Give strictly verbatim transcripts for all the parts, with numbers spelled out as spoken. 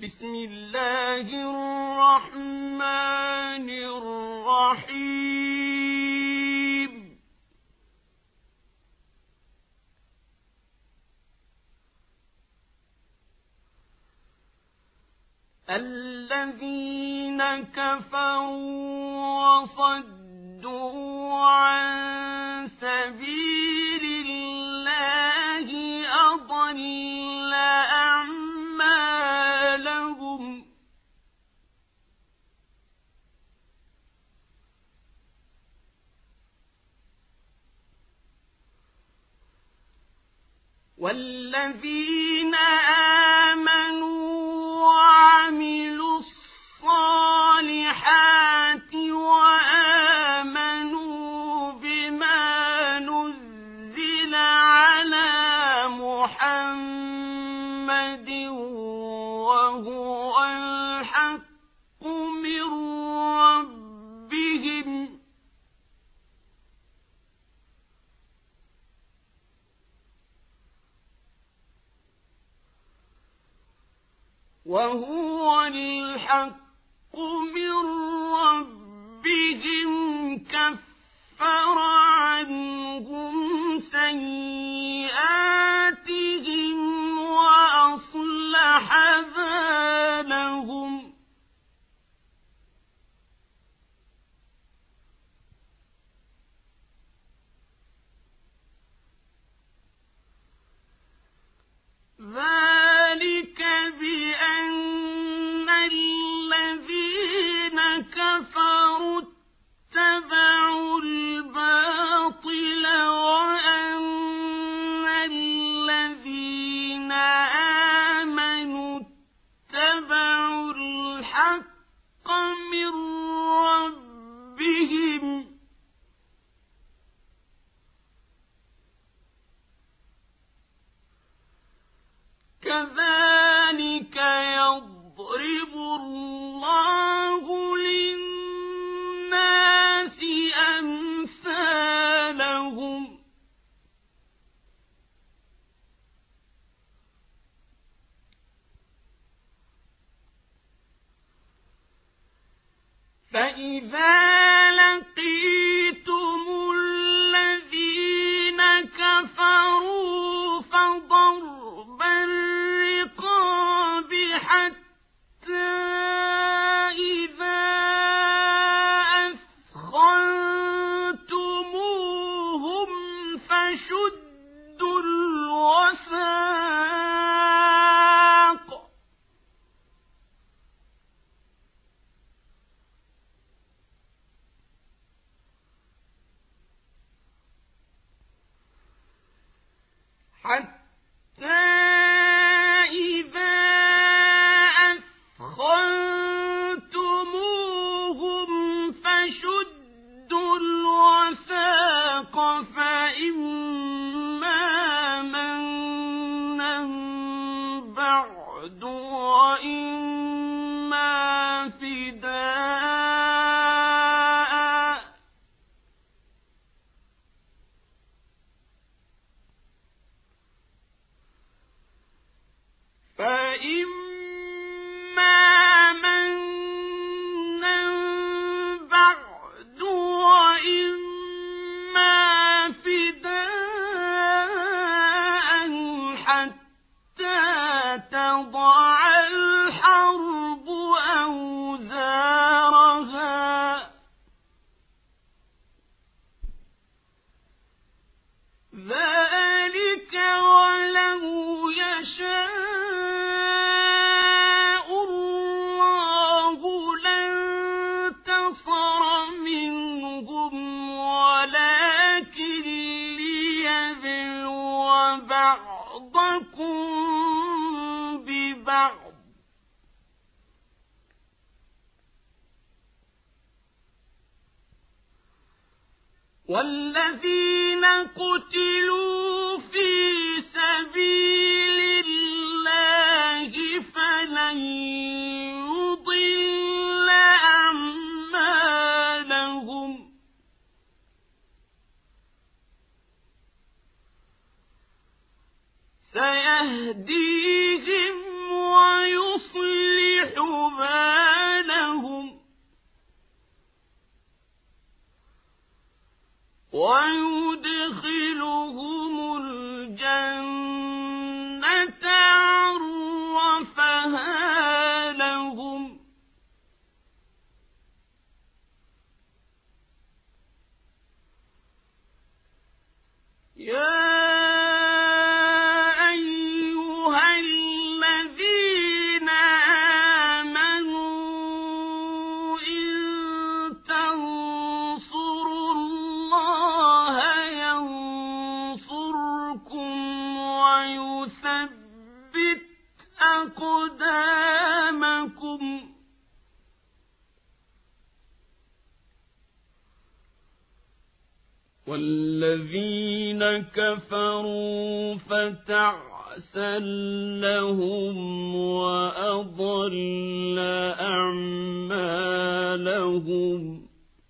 بسم الله الرحمن الرحيم الذين كفروا وصدوا عن سبيل الله أضل أعمالهم والذين آمنوا وعملوا الصالحات وآمنوا بما نزل على محمد وهو الحق من ربهم وهو الحق من ربهم كفر عنهم سيئاتهم وأصلح بالهم ذلك بأن الذين كفروا اتبعوا الباطل وأن الذين آمنوا اتبعوا الحق من ربهم كذلك يضرب الله للناس أمثالهم فإذا لقيتم الذين كفروا فضرب الرقاب حتى إذا أثخنتموهم فشدوا الوثاق حتى إذا أثخنتموهم فشدوا الوثاق فإما منا بعد وإما فداء فإما منا بعد وإما فداء حتى تضع الحرب أوزارها ذلك ولو يشاء الله لانتصر منهم ولكن ليبلو بعضكم ببعض والذين قتلوا في سبيل الله فلن يضل أعمالهم سيهديهم ويصلح أقدامكم والذين كفروا فتعسا لهم وأضل أعمالهم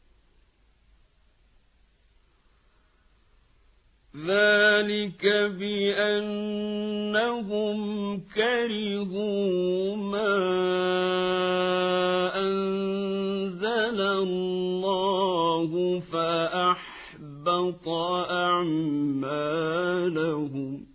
ذلك بأنهم كرهوا ما أنزل الله فأحبط أعمالهم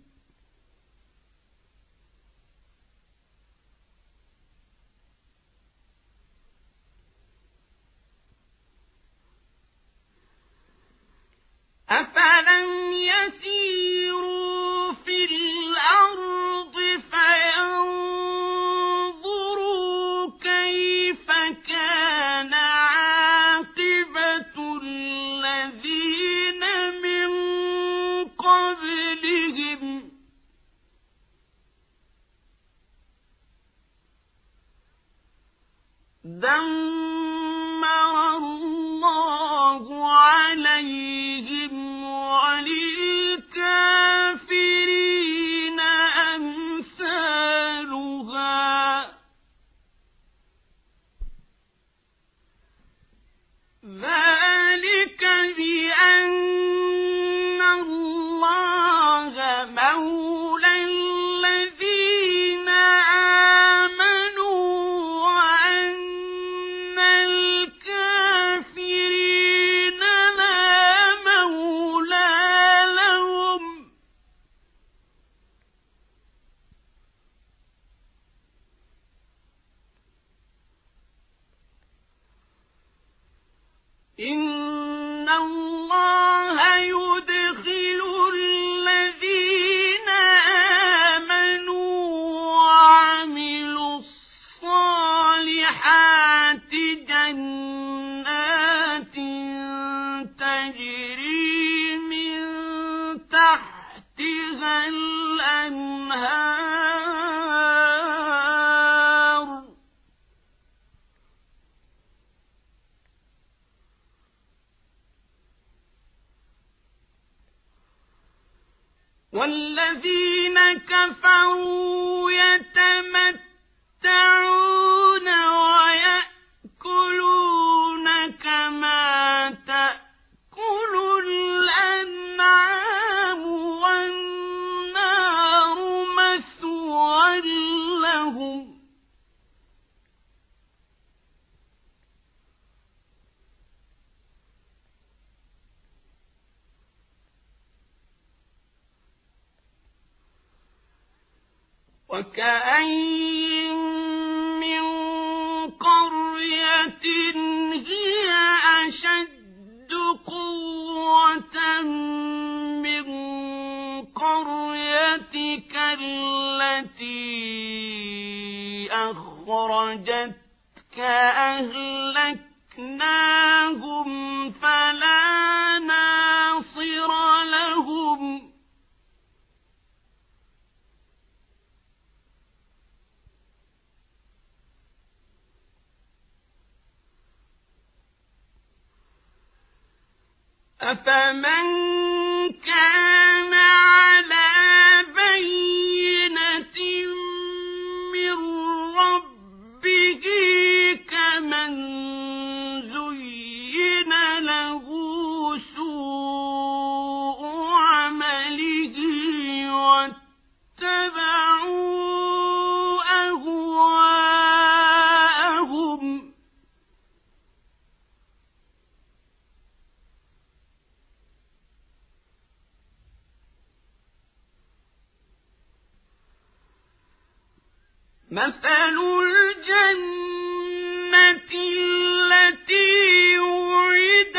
أفلم يسيروا في الأرض فينظروا كيف كان عاقبة الذين من قبلهم دمر الله عليهم وللكافرين أمثالها ذلك بأن الله مولى الذين آمنوا وأن الكافرين لا مولى لهم إن الله يدخل الذين آمنوا وعملوا الصالحات جنات تجري من تحتها الأنهار والذين كفروا يتمتعون ويأكلون كما تأكل الأنعام والنار مثوى لهم وكأين من قرية هي أشد قوة من قريتك التي أخرجتك أهلكناهم فلا ناصر لهم أفمن كان على بينة من ربه كمن زين له سوء عمله واتبعوا أهواءهم مثل الجنة التي وعد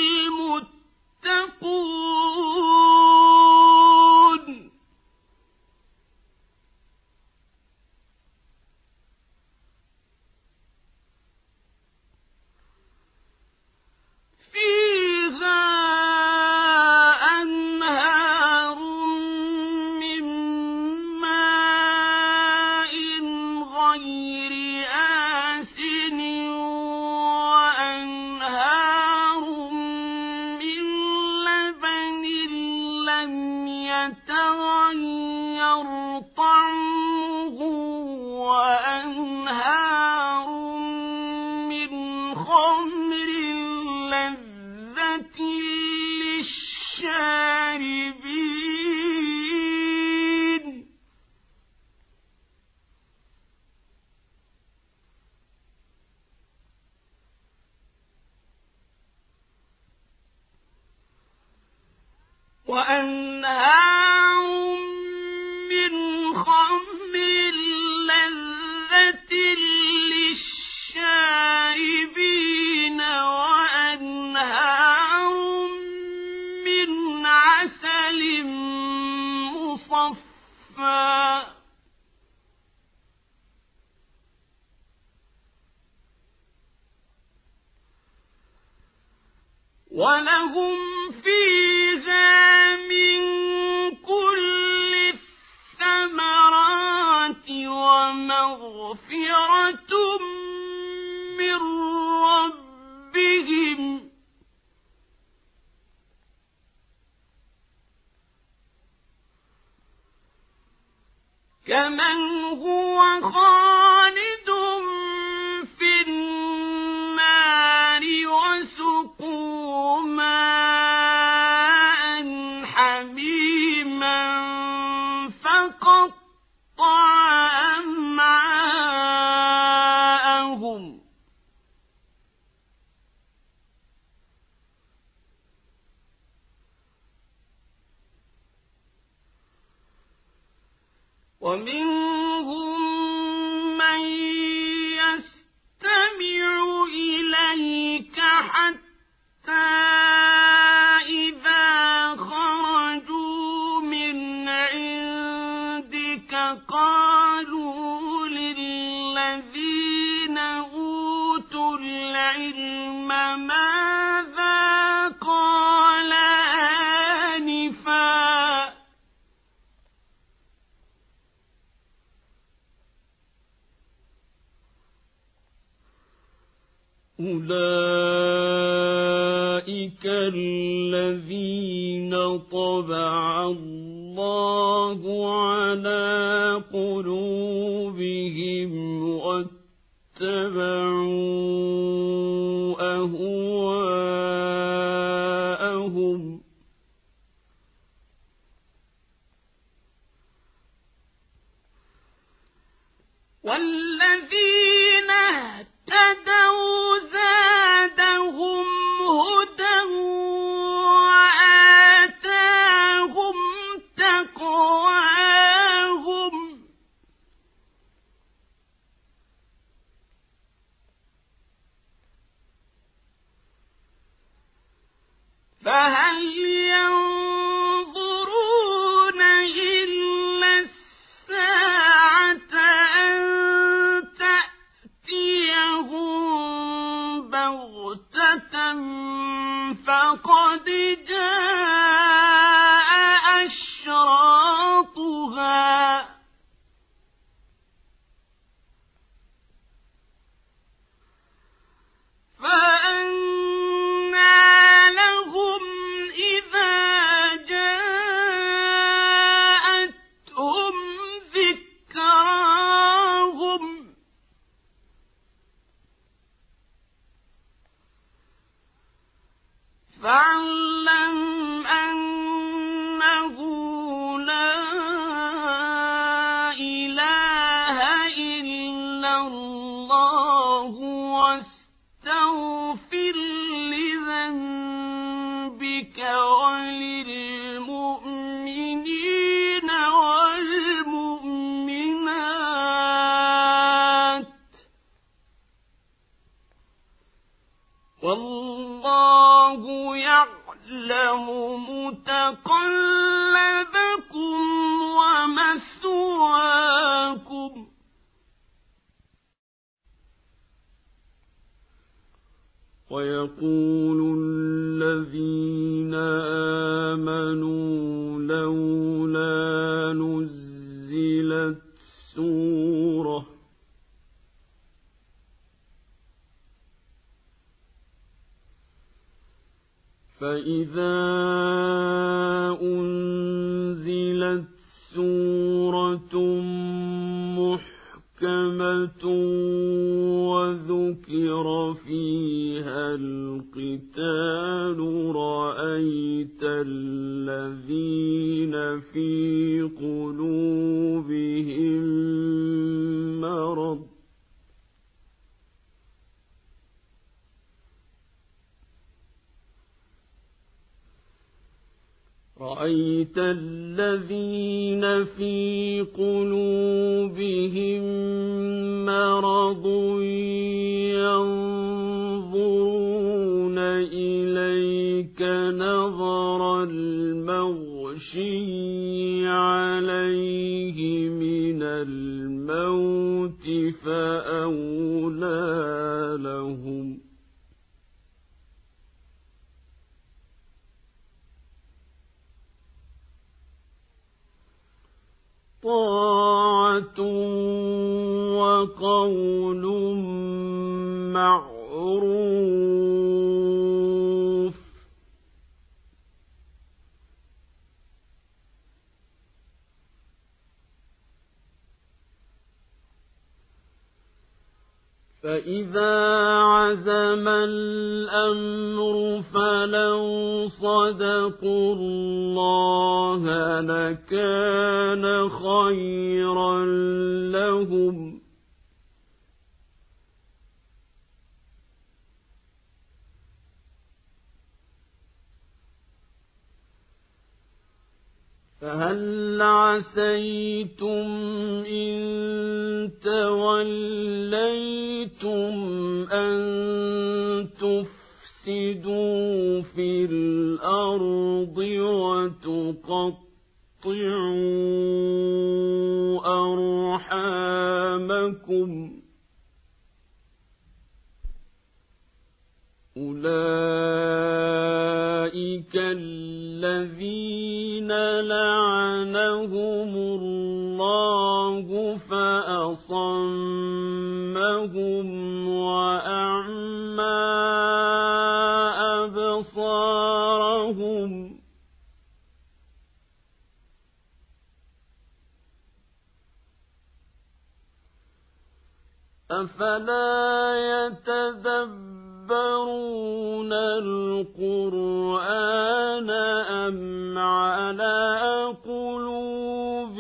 المتقون فيها أنهار من ماء يتغير طعمه وأنهار من خمر لذة للشاربين وأنهار من خمر لذة للشاربين وأنهار من عسل مصفى ولهم فيها من كل الثمرات ومغفرة من ربهم كمن هو خالد في النار وسقوا ماء حميما فقطع أمعاءهم ومنهم من يستمع إليك حتى إذا خرجوا من عندك قالوا للذين أوتوا العلم ماذا قال آنفا أولئك الذين طبع الله على قلوبهم واتبعوا أهواءهم والذين اهتدوا زادهم هدى وآتاهم تقواهم فهل ينظرون إلا الساعة أن تأتيهم بغتة فقد جاء أشراطها فأنى لهم إذا جاءتهم ذكراهم فاعلم أنه لا إله إلا الله واستغفر لذنبك وللمؤمنين والمؤمنات والله يعلم متقلبكم ومثواكم ويقول الذين آمنوا لولا نزلت سورة فإذا أنزلت نزلت سورة محكمة وذكر فيها القتال رأيت الذين في قلوبهم مرض رأيت الذين في قلوبهم مرض ينظرون إليك نظر المغشي عليه من الموت فأولى لهم طاعة وقول معروف فإذا عزم الأمر فلو صدقوا الله لكان خيرا لهم فهل عسيتم إن توليتم أن تفسدوا في الأرض وتقطعوا أرحامكم أولئك الذين لعنهم الله فأصمهم وأعمى أبصارهم أفلا يتدبرون القرآن أم على قلوب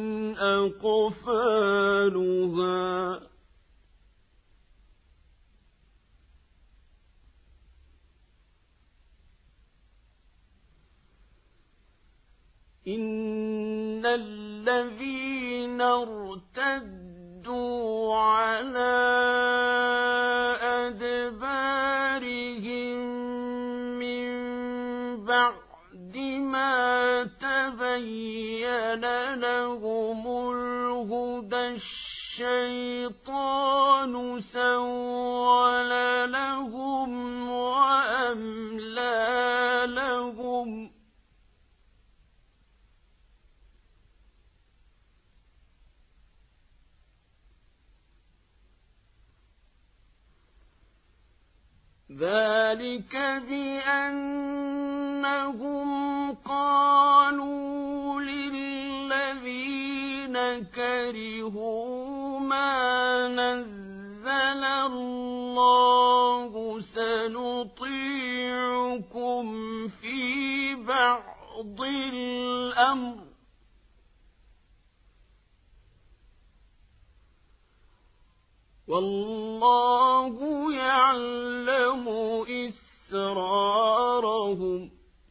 أقفالها إن الذين ارتدوا على أدبارهم من بعد ما تبين لهم الهدى الشيطان سول لهم وأملى لهم ذلك بأنهم قالوا للذين كرهوا ما نزل الله سنطيعكم في بعض الأمر والله يعلم إسرارهم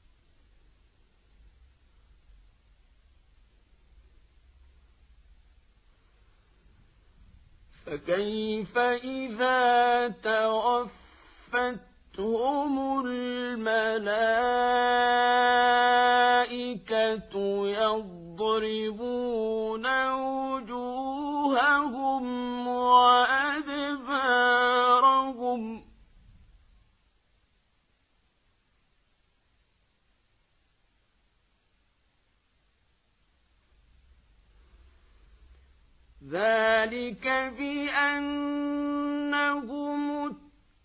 فكيف إذا توفتهم الملائكة يضربون وجوههم وأدبارهم ذلك بأنهم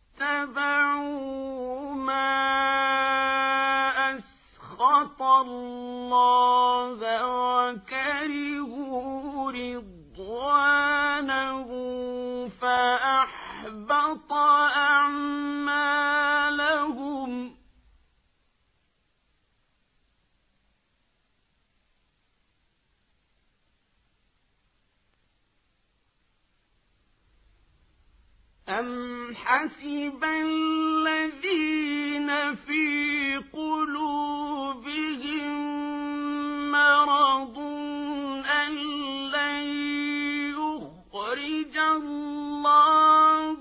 اتبعوا ما أسخط الله كرهوا رضوانه فأحبط أعمالهم أم حسب الذين في قلوبهم مرض أن لن يخرج الله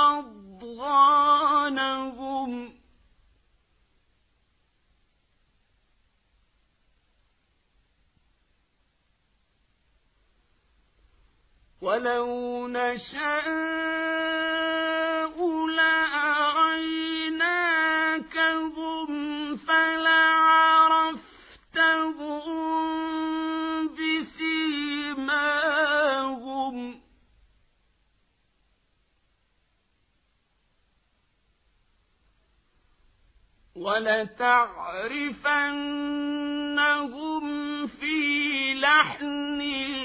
أضغانهم ولو نشاء لأريناكهم فلعرفتهم بسيماهم ولتعرفنهم في لحن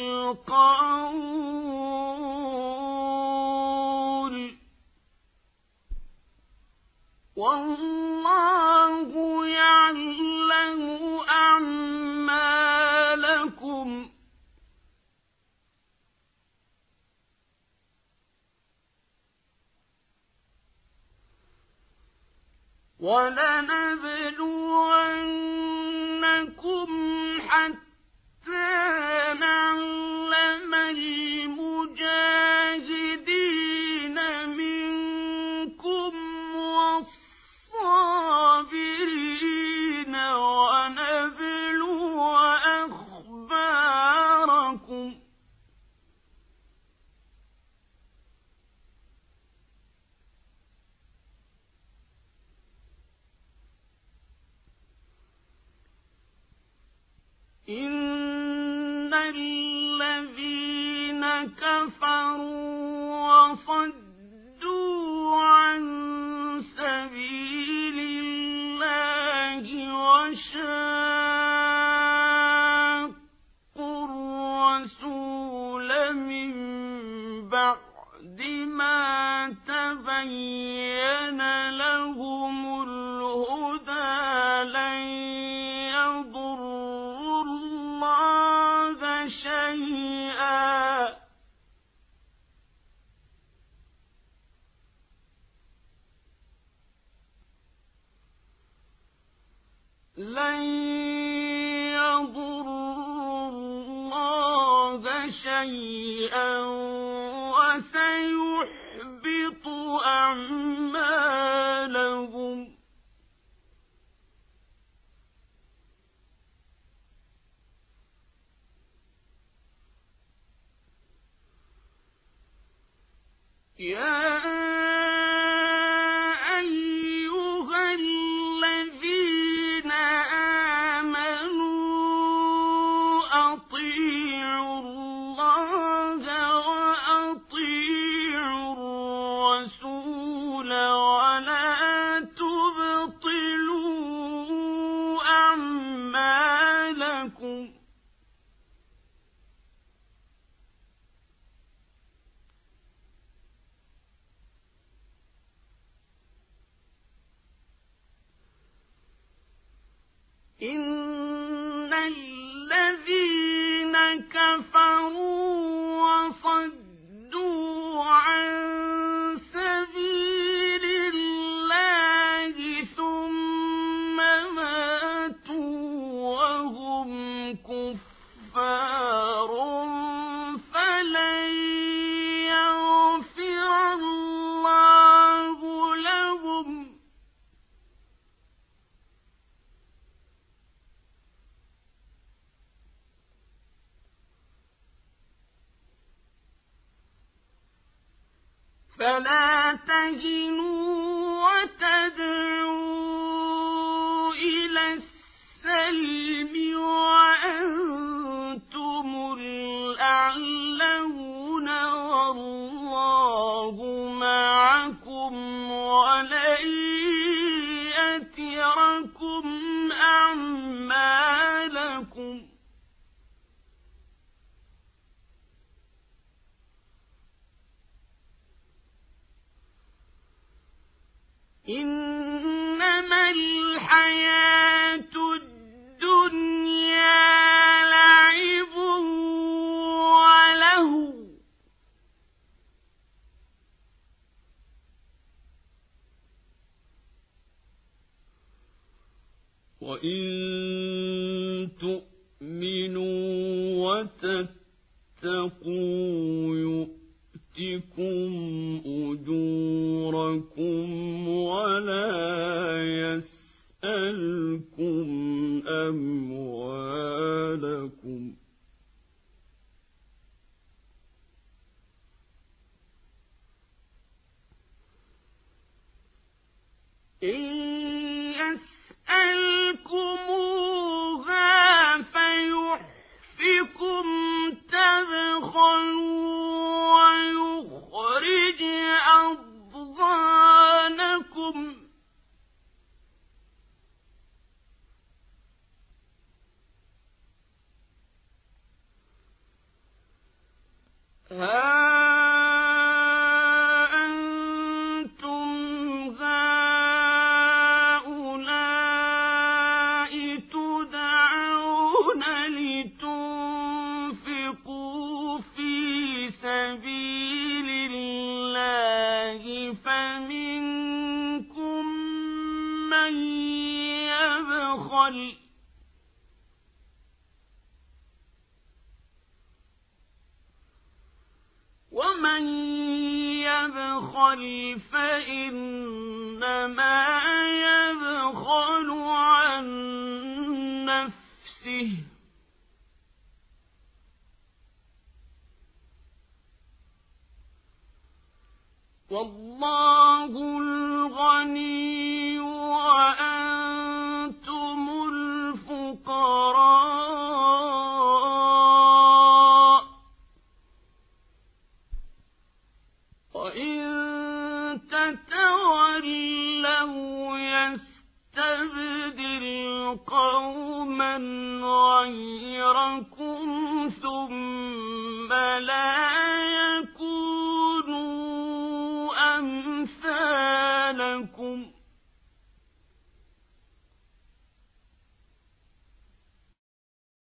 القول والله يعلم أعمالكم ولنبلونكم حتى نعلم المجاهدين منكم والصابرين ونبلو أخباركم إن الذين كفروا وصدوا عن سبيل الله وشاقوا الرسول من بعد ما تبين لهم الهدى لن يضروا الله شيئا لن يضروا الله شيئا وسيحبط أعمالهم يا أيها الذين آمنوا أطيعوا الله وأطيعوا الرسول ولا تبطلوا أعمالكم إن الذين كفروا وصدوا عن سبيل الله ثم ماتوا وهم كفار فلن يغفر الله لهم فلا تهنوا وتدعوا إلى السلم وأنتم الأعلون والله معكم ولن يتركم أعمالكم إنما الحياة الدنيا لعب وله وإن تؤمنوا وتتقوا يؤتكم أجوركم ولا يسألكم أموالكم إن يسألكموها فيحفكم تبخلوا ويخرج أضغانكم ها أنتم هؤلاء تدعون لتنفقوا في سبيل الله فمنكم من يبخل ومن يبخل فإنما يبخل عن نفسه والله الغني وأنتم الفقراء وإن تتولوا يستبدل قوما غيركم